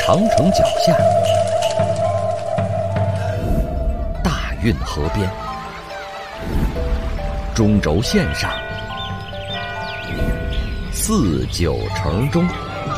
长城脚下，大运河边，中轴线上，四九城中，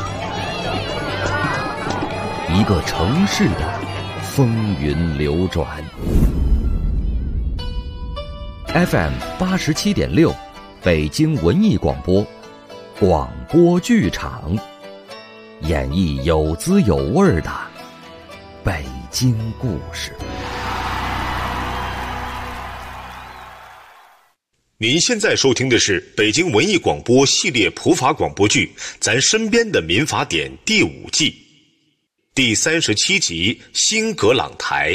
一个城市的风云流转。FM 87.6，北京文艺广播，广播剧场，演绎有滋有味的北京故事。 您现在收听的是北京文艺广播系列普法广播剧《咱身边的民法典》第5季第37集《新阁朗台》。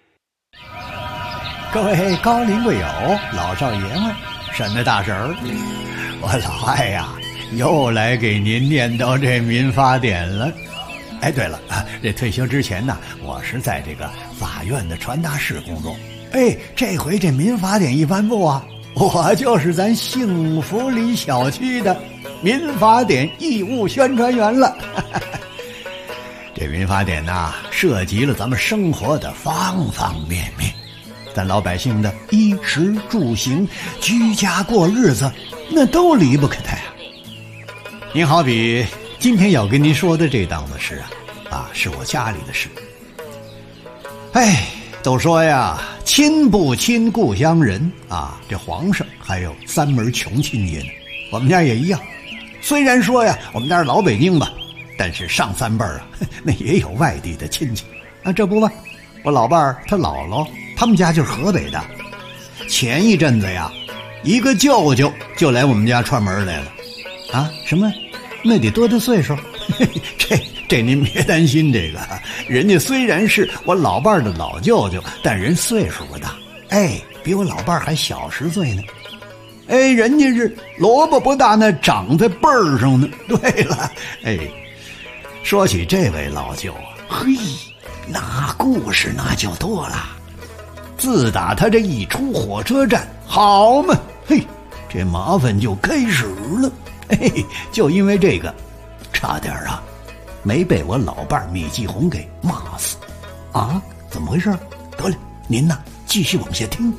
各位高龄贵友、老少爷们、婶子大婶儿，我老艾呀，又来给您念叨这民法典了。哎，对了，这退休之前呢，我是在这个法院的传达室工作。哎，这回这民法典一颁布啊，我就是咱幸福里小区的民法典义务宣传员了。这民法典呐，涉及了咱们生活的方方面面，咱老百姓的衣食住行、居家过日子，那都离不开它呀。您好比今天要跟您说的这档子事是我家里的事。哎，都说呀，亲不亲故乡人啊，这皇上还有3门穷亲戚呢。我们家也一样，虽然说呀，我们家是老北京吧，但是上3辈儿那也有外地的亲戚啊。这不嘛，我老伴儿他姥姥他们家就是河北的。前一阵子呀，一个舅舅就来我们家串门来了。什么？那得多大岁数？这您别担心，这个人家虽然是我老伴儿的老舅舅，但人岁数不大，比我老伴儿还小10岁呢。人家是萝卜不大，那长在辈儿上呢。对了，说起这位老舅那故事那就多了。自打他这一出火车站，好嘛，这麻烦就开始了。就因为这个，差点没被我老伴儿米继红给骂死。怎么回事？得了，您继续往下听。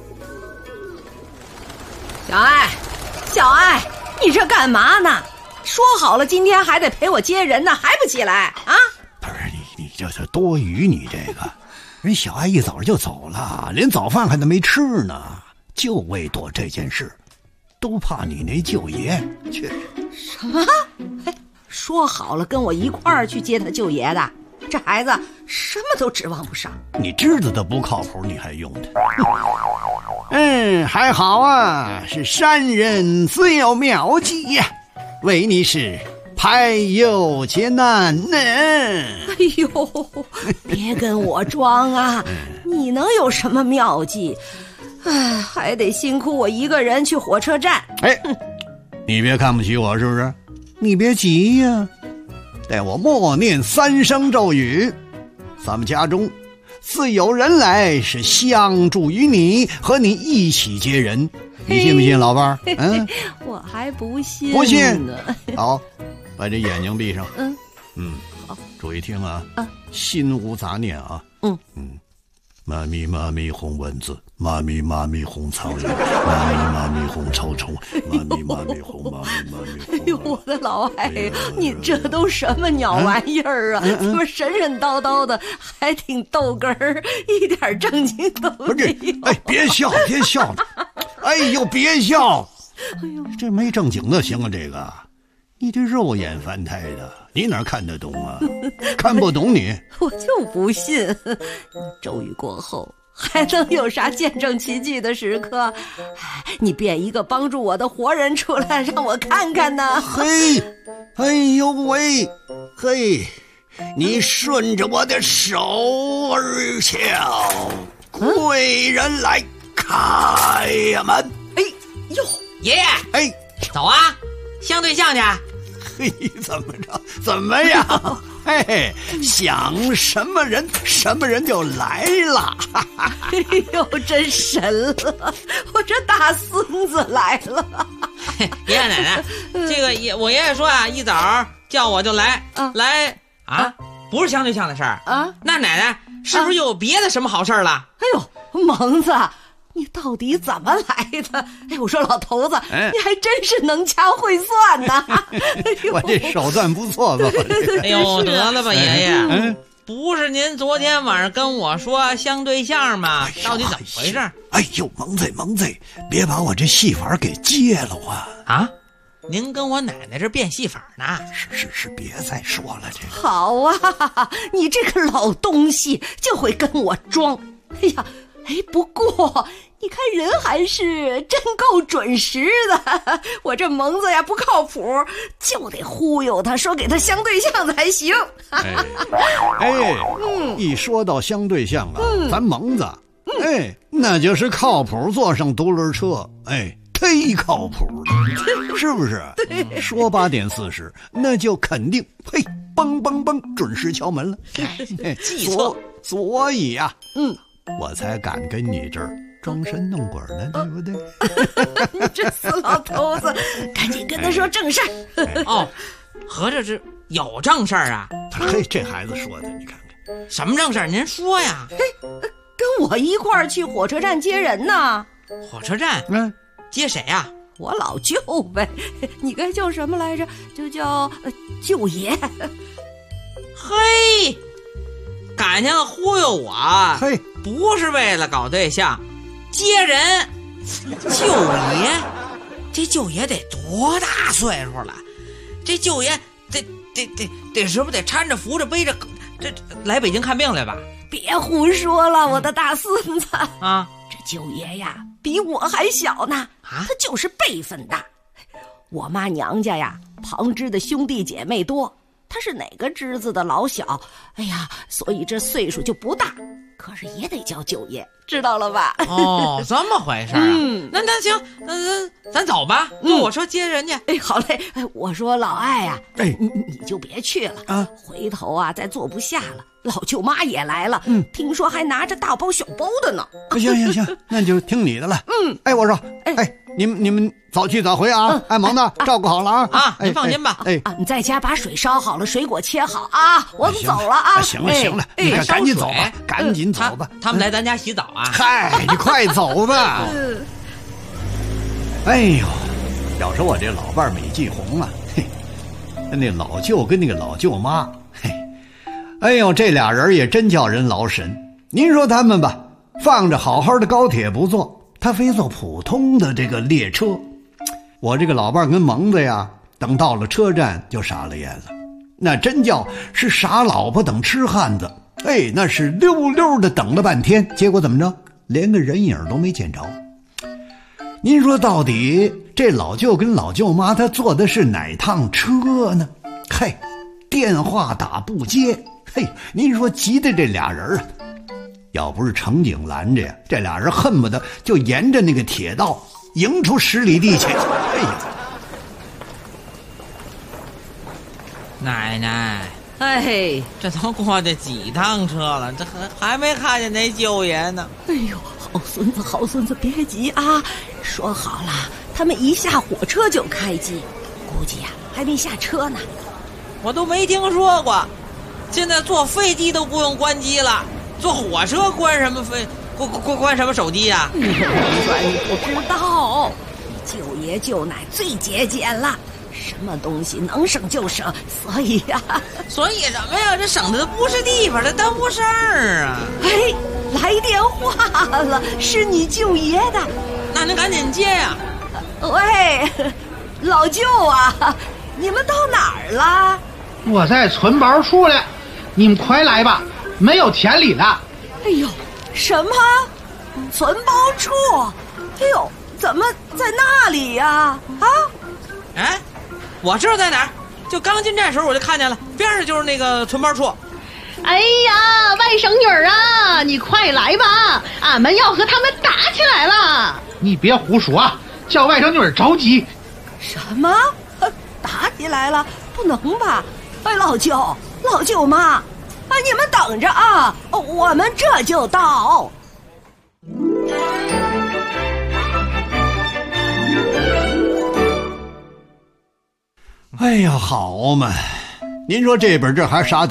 小爱，你这干嘛呢？说好了今天还得陪我接人呢，还不起来啊？ 不是你这是多余，你这个人小爱一早就走了，连早饭还都没吃呢，就为躲这件事，都怕你那舅爷去。 什么？说好了跟我一块儿去接他舅爷的，这孩子什么都指望不上。 你知道他不靠谱，你还用他？还好啊，是山人自有妙计呀，为你是排忧解难呢。 哎呦，别跟我装啊，你能有什么妙计？还得辛苦我一个人去火车站。 你别看不起我是不是？你别急呀，待我默念3声咒语，咱们家中自有人来是相助于你，和你一起接人。你信不信，老伴儿？ 我还不信呢。 不信？好，把这眼睛闭上。 好， 注意听心无杂念啊。妈咪妈咪红蚊子，妈咪妈咪红苍蝇，妈咪妈咪红臭虫，妈咪妈咪红妈咪妈咪红。 哎呦，我的老爱，你这都什么鸟玩意儿啊？怎么神神叨叨的，还挺逗哏儿，一点正经都没有。 别笑了，别笑这没正经的行啊，这个你这肉眼凡胎的，你哪看得懂啊？看不懂你， 我就不信。咒语过后还能有啥见证奇迹的时刻？你变一个帮助我的活人出来，让我看看呢。 哎呦喂，你顺着我的手儿敲，贵人来开门。 爷爷，走啊，相对象去。 怎么样？想什么人就来了。 哎呦，真神了！我这大孙子来了。 爷爷奶奶，这个我爷爷说一早叫我就来， 不是相对象的事儿啊？ 那奶奶是不是又有别的什么好事了？ 哎呦，蒙子，你到底怎么来的？哎，我说老头子，你还真是能掐会算呐！ 我这手段不错吧？ 哎呦，得了吧，爷爷。不是您昨天晚上跟我说相对象吗？到底怎么回事？ 哎呦，蒙子，别把我这戏法给揭了啊！ 啊，您跟我奶奶这变戏法呢？ 是，别再说了这个。 好啊，你这个老东西就会跟我装。哎呀，不过你看人还是真够准时的。我这蒙子呀不靠谱，就得忽悠他说给他相对象才行。 一说到相对象啊，咱蒙子，那就是靠谱坐上独轮车，忒靠谱了，是不是？说8点40，那就肯定，嘣嘣嘣，准时敲门了。 记错， 所以呀，我才敢跟你这儿装神弄鬼呢，对不对？ 你这死老头子，赶紧跟他说正事儿。 哦，合着是有正事儿啊？ 这孩子说的，你看看什么正事儿？您说呀。 跟我一块儿去火车站接人呢。 火车站？接谁呀？ 我老舅呗。你该叫什么来着？就叫舅爷。 嘿，感情忽悠我，不是为了搞对象，接人。舅爷，这舅爷得多大岁数了？这舅爷得是不是得搀着扶着背着，这来北京看病来吧？ 别胡说了，我的大孙子啊！ 这舅爷呀，比我还小呢，他就是辈分大。我妈娘家呀，旁支的兄弟姐妹多，他是哪个支子的老小，所以这岁数就不大，可是也得叫舅爷，知道了吧？ 哦，这么回事啊？那行，咱走吧，坐火车接人去。 好嘞。我说老艾呀，你就别去了啊，回头啊再坐不下了。老舅妈也来了，听说还拿着大包小包的呢。 行，那就听你的了。我说，你们早去早回啊！蒙子照顾好了啊！ 您放心吧。 你在家把水烧好了，水果切好啊！我们走了啊！ 行了，你赶紧走吧，赶紧走吧。 他们来咱家洗澡啊！ 你快走吧。哎呦，要说我这老伴美季红啊，那老舅跟那个老舅妈，这俩人也真叫人劳神。您说他们吧，放着好好的高铁不坐，他非坐普通的这个列车。我这个老伴跟蒙子呀，等到了车站就傻了眼了，那真叫是傻老婆等痴汉子。那是溜溜的等了半天，结果怎么着，连个人影都没见着。您说到底这老舅跟老舅妈他坐的是哪趟车呢？电话打不接。您说急的这俩人啊，要不是乘警拦着呀，这俩人恨不得就沿着那个铁道迎出10里地去。 奶奶，这都过去几趟车了，这还没看见那舅爷呢。 好孙子，别急啊！说好了，他们一下火车就开机，估计呀还没下车呢。 我都没听说过，现在坐飞机都不用关机了，坐火车关什么关什么手机呀？ 你不知道，舅爷舅奶最节俭了，什么东西能省就省，所以什么呀？这省的都不是地方，这耽误事儿啊！ 来电话了，是你舅爷的， 那您赶紧接呀！ 喂，老舅啊，你们到哪儿了？ 我在存包处了，你们快来吧，没有田里了。 什么？存包处？怎么在那里呀？ 我知道在哪儿，就刚进站时候我就看见了，边上就是那个存包处。 哎呀，外甥女啊，你快来吧，俺们要和他们打起来了。 你别胡说，叫外甥女着急。 什么？打起来了？不能吧？老舅妈，你们等着啊，我们这就到。 好嘛，您说这边这还傻等呢，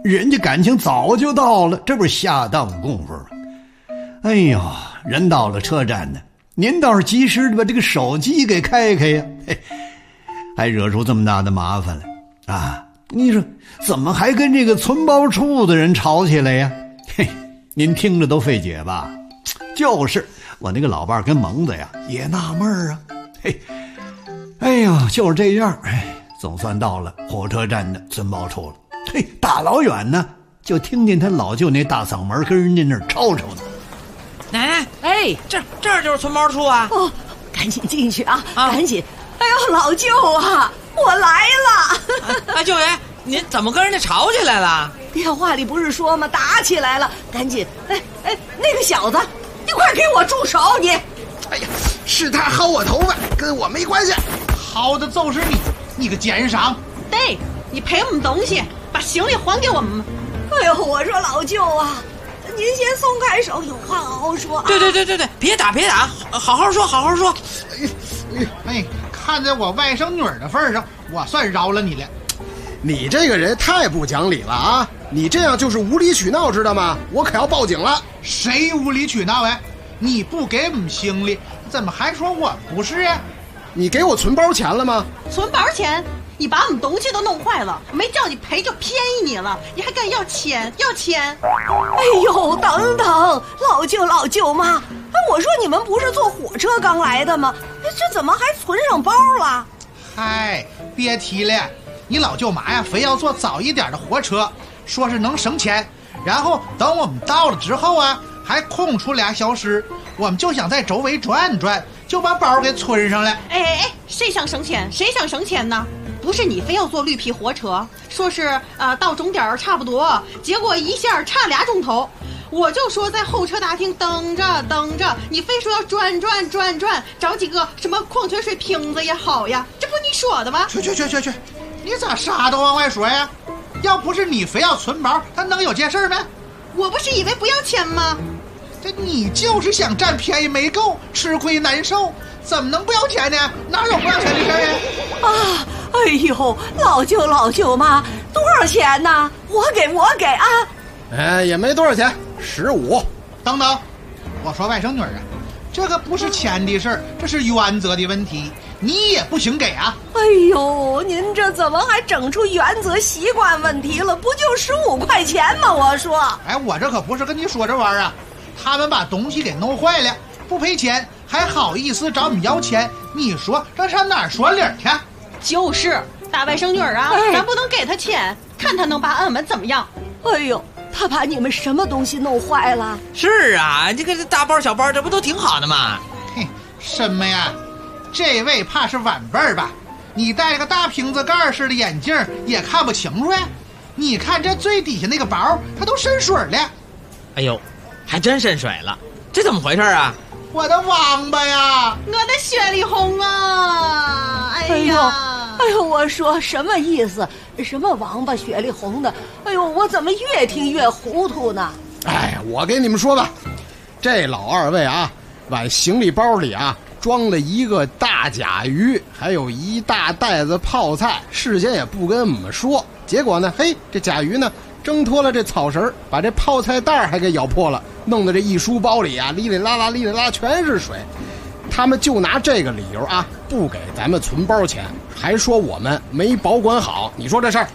人家感情早就到了，这不是下当功夫吗？哎呦，人到了车站呢，您倒是及时的把这个手机给开开呀，还惹出这么大的麻烦来啊！你说怎么还跟这个存包处的人吵起来呀？嘿，您听着都费解吧？就是我那个老伴跟蒙子呀也纳闷啊，嘿，哎呦，就是这样，总算到了火车站的存包处了。嘿，大老远呢就听见他老舅那大嗓门跟人家那儿吵吵呢。 奶奶，哎，这儿就是存包处啊！ 哦，赶紧进去啊，赶紧！哎呦，老舅啊，我来了！ 舅爷，您怎么跟人家吵起来了？ 电话里不是说吗？打起来了，赶紧！哎，那个小子，你快给我住手！你！ 哎呀，是他薅我头发，跟我没关系。 薅的就是你个奸商！ 对，你赔我们东西，把行李还给我们。 哎呦，我说老舅啊，您先松开手，有话好好说啊！ 对，别打，好好说。 哎，看在我外甥女儿的份上，我算饶了你了。 你这个人太不讲理了啊！你这样就是无理取闹，知道吗？我可要报警了。 谁无理取闹哎？你不给我们行李，怎么还说我不是呀？ 你给我存包钱了吗？ 存包钱？你把我们东西都弄坏了，没叫你赔就便宜你了，你还敢要钱？ 哎呦，等等，老舅妈，我说你们不是坐火车刚来的吗？这怎么还存上包了？ 嗨，别提了，你老舅妈呀，非要坐早一点的火车，说是能省钱，然后等我们到了之后啊，还空出2小时，我们就想在周围转转，就把包给存上了。 哎，谁想省钱呢？不是你非要坐绿皮火车，说是到终点差不多，结果一下差2钟头。我就说在候车大厅等着，你非说要转，找几个什么矿泉水瓶子也好呀，这不你说的吗？ 去，你咋啥都往外说呀？要不是你非要存包，他能有这事儿吗？ 我不是以为不要钱吗？ 这你就是想占便宜没够，吃亏难受，怎么能不要钱呢？哪有不要钱的事儿呀？ 啊！哎呦，老舅妈，多少钱呢？我给啊！ 也没多少钱，15。 等等，我说外甥女儿啊，这个不是钱的事儿，这是原则的问题，你也不行给啊！ 哎呦，您这怎么还整出原则习惯问题了？不就15块钱吗？我说， 哎，我这可不是跟你说这玩意儿啊，他们把东西给弄坏了，不赔钱，还好意思找我们要钱，你说这上哪儿说理去？ 就是大外甥女儿啊，咱不能给他钱，看他能把俺们怎么样。 哎呦，他把你们什么东西弄坏了？ 是啊，这个大包小包，这不都挺好的吗？ 嘿，什么呀？这位怕是晚辈儿吧？你戴个大瓶子盖似的眼镜也看不清楚呀。你看这最底下那个包，它都渗水了。 哎呦，还真渗水了，这怎么回事啊？ 我的王八呀！ 我的雪里红啊！哎呦，我说什么意思？什么王八雪里红的？哎呦，我怎么越听越糊涂呢？ 哎，我给你们说吧，这老二位啊，往行李包里啊装了一个大甲鱼，还有一大袋子泡菜，事先也不跟我们说。结果呢，嘿，这甲鱼呢挣脱了这草绳，把这泡菜袋还给咬破了，弄得这一书包里啊哩哩啦啦全是水。他们就拿这个理由啊，不给咱们存包钱，还说我们没保管好。你说这事儿？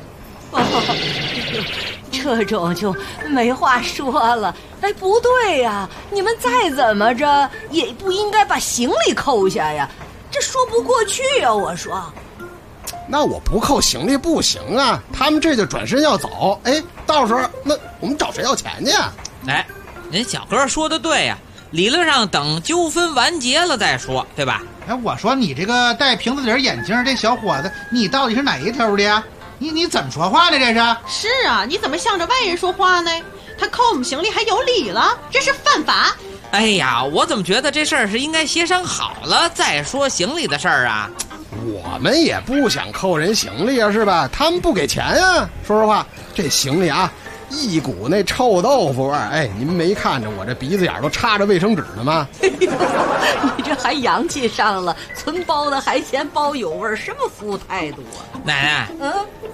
这种就没话说了。哎，不对呀，你们再怎么着也不应该把行李扣下呀，这说不过去呀。我说， 那我不扣行李不行啊，他们这就转身要走。哎，到时候那我们找谁要钱去啊？ 哎，人小哥说的对呀，理论上等纠纷完结了再说，对吧？ 哎，我说你这个戴瓶子底眼镜这小伙子，你到底是哪一头的呀？你怎么说话呢？这是？ 是啊，你怎么向着外人说话呢？他扣我们行李还有理了，这是犯法。 哎呀，我怎么觉得这事儿是应该协商好了再说行李的事儿啊？ 我们也不想扣人行李啊，是吧？他们不给钱啊。说实话，这行李啊，一股那臭豆腐味儿。哎，您没看着我这鼻子眼都插着卫生纸呢吗？ 你这还洋气上了，存包的还嫌包有味儿，什么服务态度啊？ 奶奶，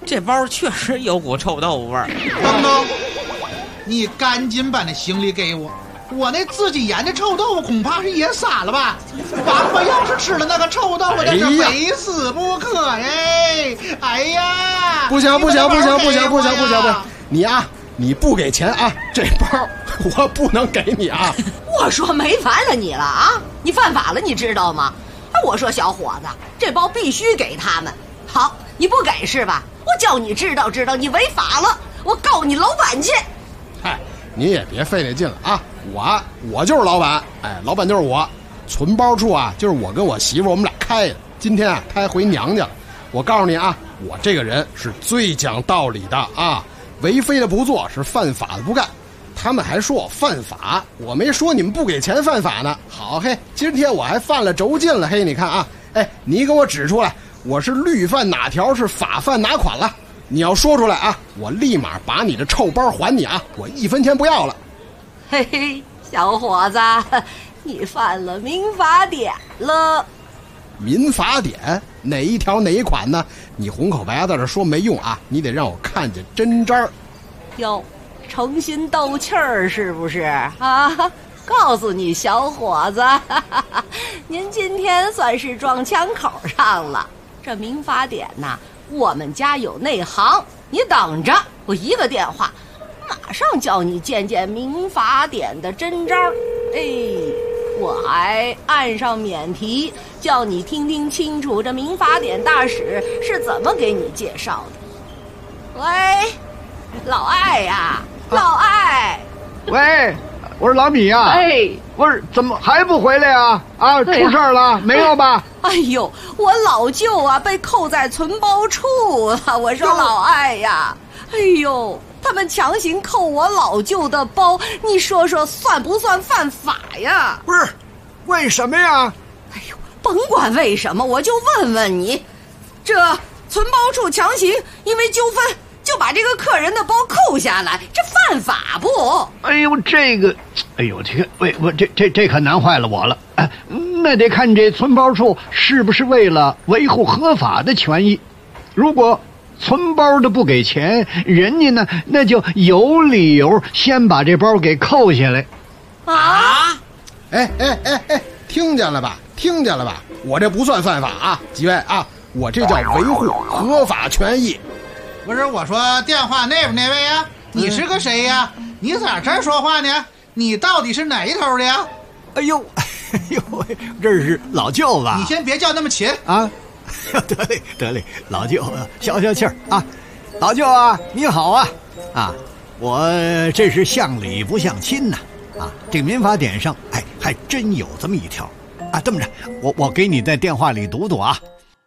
这包确实有股臭豆腐味儿。 东东，你赶紧把那行李给我，我那自己研的臭豆腐恐怕是也傻了吧？王八要是吃了那个臭豆腐，真是非死不可哎！哎呀， 不行，你啊，你不给钱啊，这包我不能给你啊！ 我说没烦了你了啊，你犯法了，你知道吗？我说小伙子，这包必须给他们。好，你不给是吧？我叫你知道你违法了，我告你老板去。 嗨，你也别费那劲了啊！我就是老板，哎，老板就是我。存包处啊，就是我跟我媳妇我们俩开的。今天啊，她还回娘家了。我告诉你啊，我这个人是最讲道理的啊，违非的不做，是犯法的不干。他们还说我犯法，我没说你们不给钱犯法呢。好嘿，今天我还犯了轴禁了嘿，你看啊，哎，你给我指出来，我是律犯哪条，是法犯哪款了？你要说出来啊，我立马把你的臭包还你啊，我1分钱不要了。 嘿嘿，小伙子，你犯了民法典了。 民法典哪一条哪一款呢？你红口白在这说没用啊，你得让我看见真章。 哟，诚心斗气儿是不是啊？告诉你小伙子，您今天算是撞枪口上了。这民法典呐，我们家有内行，你等着，我一个电话马上叫你见见民法典的真章。哎，我还按上免提，叫你听听清楚这民法典大使是怎么给你介绍的。喂，老艾呀，老艾。 喂，我是老米呀。 哎， 不是，怎么还不回来呀？啊，出事儿了没有吧？ 哎呦，我老舅啊被扣在存包处了。我说老艾呀，哎呦，他们强行扣我老舅的包，你说说算不算犯法呀？ 不是，为什么呀？ 哎呦，甭管为什么，我就问问你，这存包处强行因为纠纷就把这个客人的包扣下来，这犯法不？ 哎呦，这个我这可难坏了我了。哎，那得看这存包处是不是为了维护合法的权益。如果存包的不给钱，人家呢那就有理由先把这包给扣下来。 啊！ 哎，听见了吧？我这不算犯法啊，几位啊，我这叫维护合法权益。 不是，我说电话那边那位呀，你是个谁呀？你咋这儿说话呢？你到底是哪一头的呀？ 哎呦，这是老舅吧？ 你先别叫那么勤啊！得嘞，老舅消气儿啊！老舅啊，你好啊！啊，我这是像理不像亲呐！啊，这个民法典上，哎，还真有这么一条啊！这么着，我给你在电话里读读啊。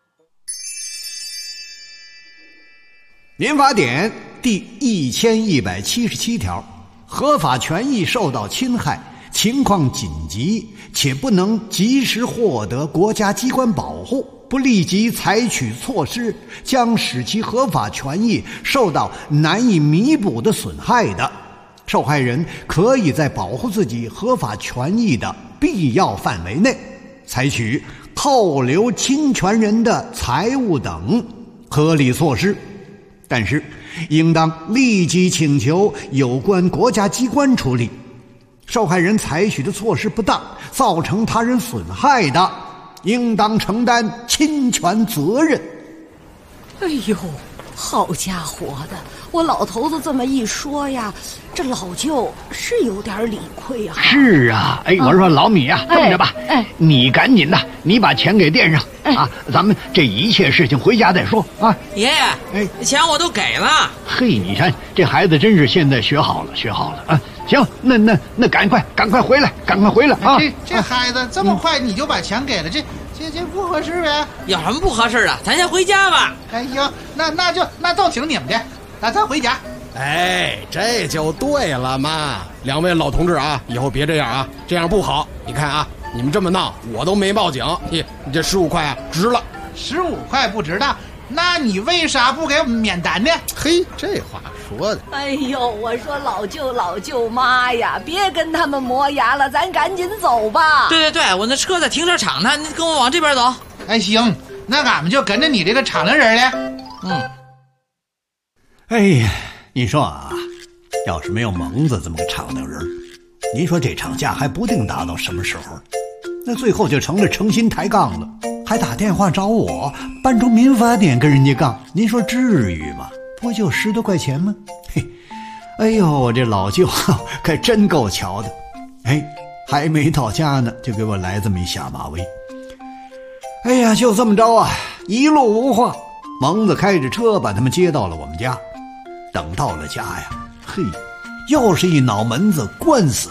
民法典第1177条，合法权益受到侵害，情况紧急且不能及时获得国家机关保护，不立即采取措施将使其合法权益受到难以弥补的损害的，受害人可以在保护自己合法权益的必要范围内，采取扣留侵权人的财物等合理措施，但是应当立即请求有关国家机关处理。受害人采取的措施不当，造成他人损害的，应当承担侵权责任。 哎呦，好家伙的，我老头子这么一说呀，这老舅是有点理亏啊。 是啊，哎，我说老米啊，这么着吧，你赶紧的，你把钱给垫上啊，咱们这一切事情回家再说啊。 爷爷，钱我都给了。 嘿，你看这孩子真是现在学好了啊。行，那赶快回来啊！ 这孩子这么快你就把钱给了，这不合适呗？ 有什么不合适的？咱先回家吧。 哎行，那都听你们的，咱回家。 哎，这就对了嘛！两位老同志啊，以后别这样啊，这样不好。你看啊，你们这么闹，我都没报警，你这15块啊，值了。 15块不值当，那你为啥不给我们免单呢？ 嘿，这话说的。 哎呦，我说老舅妈呀，别跟他们磨牙了，咱赶紧走吧。 对，我那车在停车场呢，你跟我往这边走。 哎，行，那俺们就跟着你这个敞亮人了。 哎呀，你说啊，要是没有蒙子这么个唱导人，您说这场架还不定打到什么时候，那最后就成了诚心抬杠了，还打电话找我搬出民法典跟人家杠，您说至于吗？不就10多块钱吗？嘿，哎呦，我这老舅可真够巧的，哎，还没到家呢，就给我来这么一下马威。哎呀，就这么着啊，一路无话，蒙子开着车把他们接到了我们家。等到了家呀，嘿，又是一脑门子官司。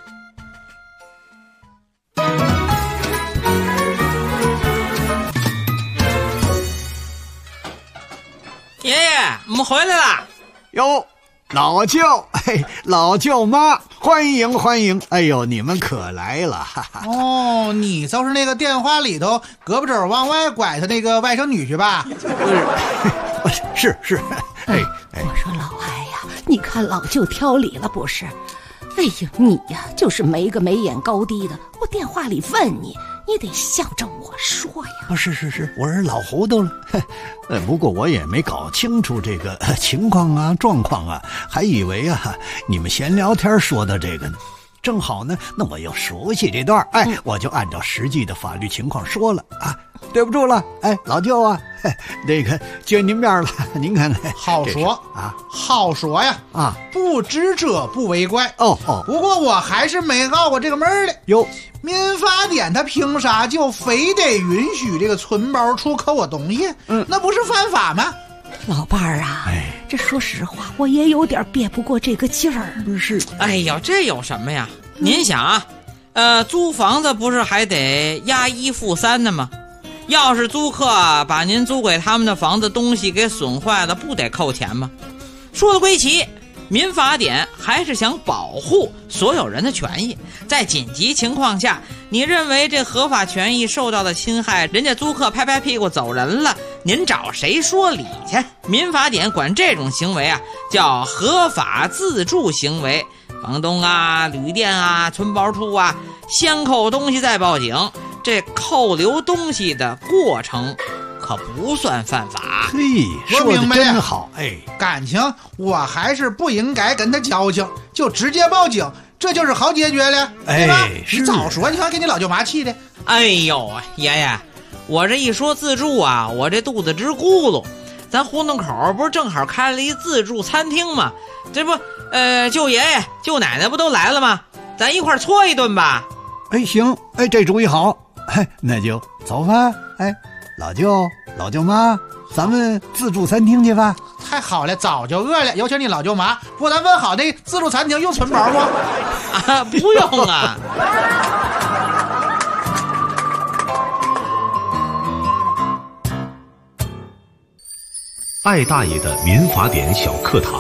爷爷，我们回来了。 哟，老舅，嘿，老舅妈，欢迎欢迎！哎呦，你们可来了！哈哈。 哦，你就是那个电话里头胳膊肘往外拐的那个外甥女婿吧？ 是，哎， 我说老艾呀，你看老舅挑理了不是？哎呀，你呀就是没个眉眼高低的，我电话里问你，你得向着我说呀。 是，我是老糊涂了。不过我也没搞清楚这个情况啊状况啊，还以为啊你们闲聊天说的这个呢。正好呢，那我又熟悉这段，哎，我就按照实际的法律情况说了啊。对不住了，哎，老舅啊，那个见您面了，您看看， 好说啊，好说呀，啊，不知者不为怪。哦，不过我还是没熬过这个门的。 哟， 民法典它凭啥就非得允许这个存包处扣我东西？那不是犯法吗？ 老伴儿啊，这说实话，我也有点憋不过这个劲儿。 不是， 哎呦，这有什么呀？您想啊，租房子不是还得押1付3的吗？要是租客把您租给他们的房子东西给损坏了，不得扣钱吗？说的归齐，民法典还是想保护所有人的权益。在紧急情况下，你认为这合法权益受到了侵害，人家租客拍拍屁股走人了，您找谁说理去？民法典管这种行为啊叫合法自住行为，房东啊、旅店啊、存包处啊，先扣东西再报警，这扣留东西的过程可不算犯法。 嘿，说的真好。哎， 感情我还是不应该跟他矫情，就直接报警，这就是好解决了，对吧？你早说，你看给你老舅妈气的。 哎呦，爷爷，我这一说自助啊，我这肚子直咕噜。咱胡同口不是正好开了一自助餐厅吗？这不，舅爷爷、舅奶奶不都来了吗？咱一块搓一顿吧。 哎，行，哎，这主意好。哎，那就走吧。哎，老舅、老舅妈，咱们自助餐厅去吧。 太好了，早就饿了，有请你老舅妈。不过咱问好，那自助餐厅用存包不？ 啊，不用啊。 艾大爷的民法典小课堂。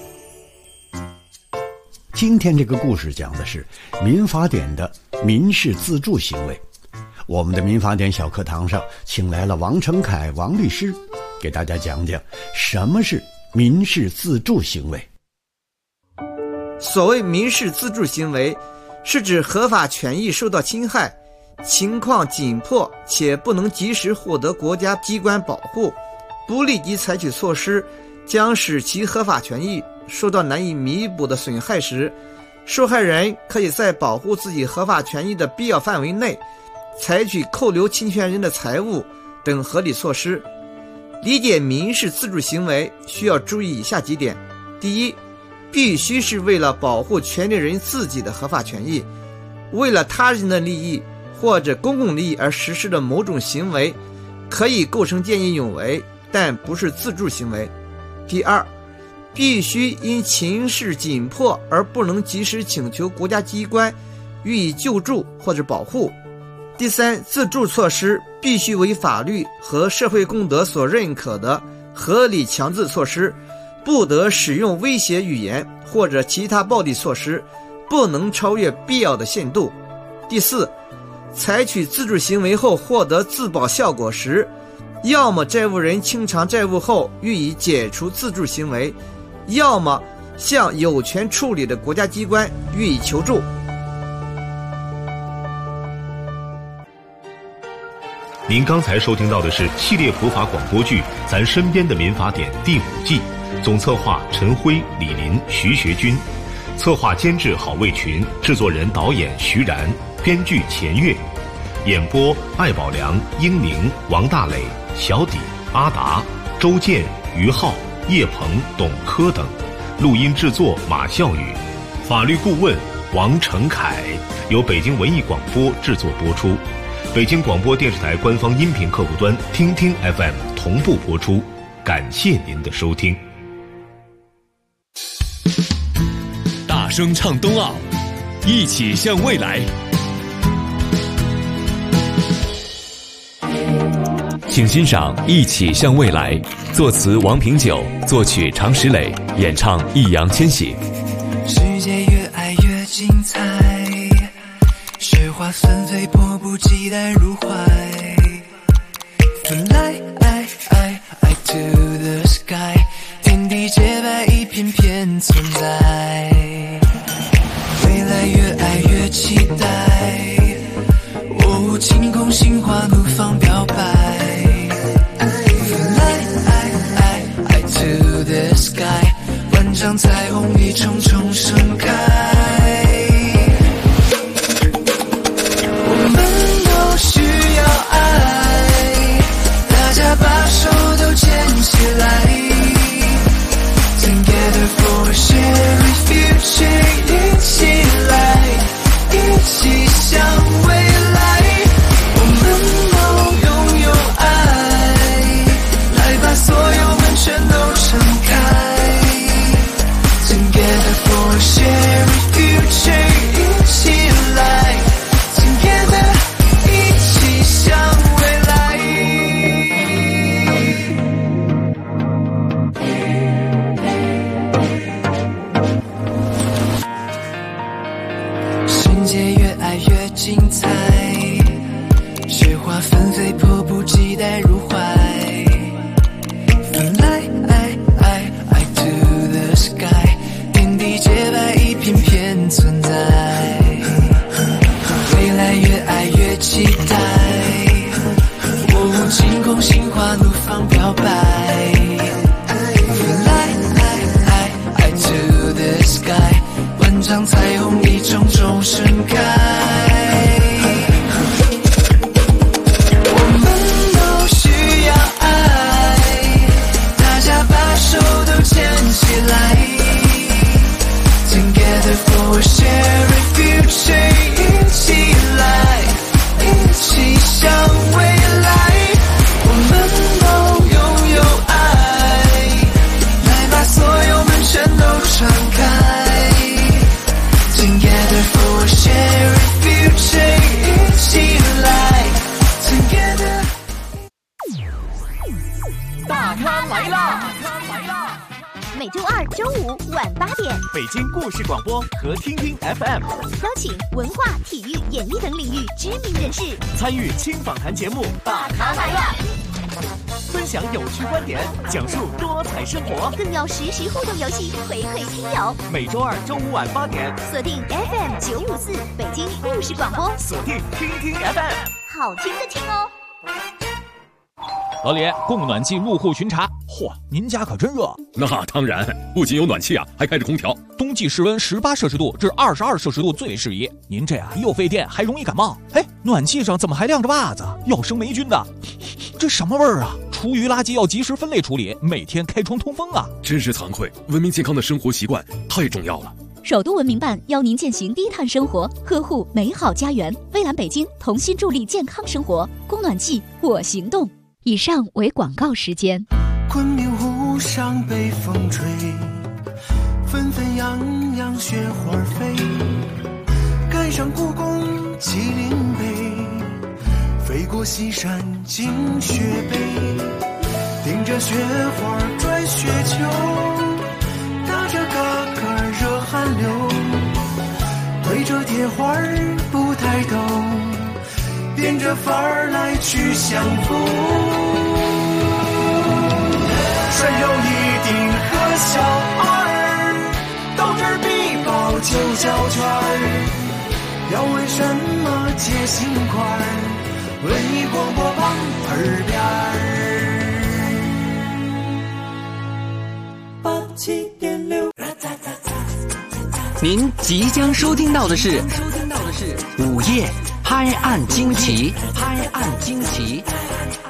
今天这个故事讲的是民法典的民事自助行为。我们的民法典小课堂上请来了王成凯王律师，给大家讲讲什么是民事自助行为。 所谓民事自助行为，是指合法权益受到侵害，情况紧迫且不能及时获得国家机关保护，不立即采取措施，将使其合法权益受到难以弥补的损害时，受害人可以在保护自己合法权益的必要范围内，采取扣留侵权人的财物等合理措施。理解民事自助行为需要注意以下几点：第一，必须是为了保护权利人自己的合法权益，为了他人的利益或者公共利益而实施的某种行为，可以构成见义勇为，但不是自助行为。第二，必须因情势紧迫而不能及时请求国家机关予以救助或者保护。第三，自助措施必须为法律和社会公德所认可的合理强制措施，不得使用威胁语言或者其他暴力措施，不能超越必要的限度。第四，采取自助行为后获得自保效果时，要么债务人清偿债务后予以解除自助行为，要么向有权处理的国家机关予以求助。 您刚才收听到的是系列普法广播剧《咱身边的民法典》第5季。 总策划陈辉、李林、徐学军，策划监制郝卫群，制作人导演徐然，编剧钱月，演播艾宝良、英宁、王大磊、小底、阿达、周健、于浩、叶鹏、董珂等，录音制作马笑宇，法律顾问王成凯，由北京文艺广播制作播出。北京广播电视台官方音频客户端听听 FM 同步播出，感谢您的收听。 大声唱冬奥，一起向未来。请欣赏《一起向未来》，作词王平久，作曲常石磊，演唱易烊千玺。 世界越爱越精彩，雪花纷飞，迫不及待入怀。Fly to the sky， 天地洁白，一片片存在。未来越爱越期待，晴空心花怒放表白。Fly to the sky， 万丈彩虹一重重盛开。我们都需要爱，大家把手都牵起来。Together for a shared future， 一起来，一起向未来。我们都拥有爱，来把所有门全都敞开。Together for a shared future， 一起来 ，Together 一起向未来。世界越爱越精彩，雪花纷飞，迫不及待入怀。Fly to the sky， 天地洁白，一片片存在。未来越爱越期待，晴空心花怒放表白。Fly to the sky， 万丈彩虹一重重盛开。我们都需要爱，大家把手都牵起来。Together for a shared future， 一起来，一起向未来。我们都拥有爱，来把所有门全都敞开。Together for a shared future， 一起来 Together。 大咖来啦！每周二、周五晚8点， 北京故事广播和听听 FM 邀请文化、体育、演艺等领域知名人士参与轻访谈节目《 大咖来啦》， 分享有趣观点，讲述多彩生活， 更要实时互动游戏回馈听友。 每周二、周五晚8点， 锁定 FM 954北京故事广播， 锁定听听 FM， 好听的听哦。 老李，供暖气入户巡查。嚯，您家可真热。 那当然，不仅有暖气啊，还开着空调。 冬季室温18摄氏度至22摄氏度最适宜。您这又费电，还容易感冒。哎，暖气上怎么还晾着袜子？要生霉菌的。这什么味儿啊？厨余垃圾要及时分类处理，每天开窗通风啊。 真是惭愧，文明健康的生活习惯太重要了。 首都文明办邀您践行低碳生活，呵护美好家园。蔚蓝北京同心助力健康生活，供暖气我行动。以上为广告时间。 昆明湖上北风吹，纷纷扬扬雪花飞，赶上故宫麒麟碑，飞过西山惊雪碑，顶着雪花转雪球，打着嘎嘎热汗流，对着铁花不抬头，变着法儿来去相逢。涮肉一定和小二，到这儿必报9角圈儿。要问什么解心块儿，文艺广播旁耳边儿。 您即将收听到的是午夜拍案惊奇。拍案惊奇。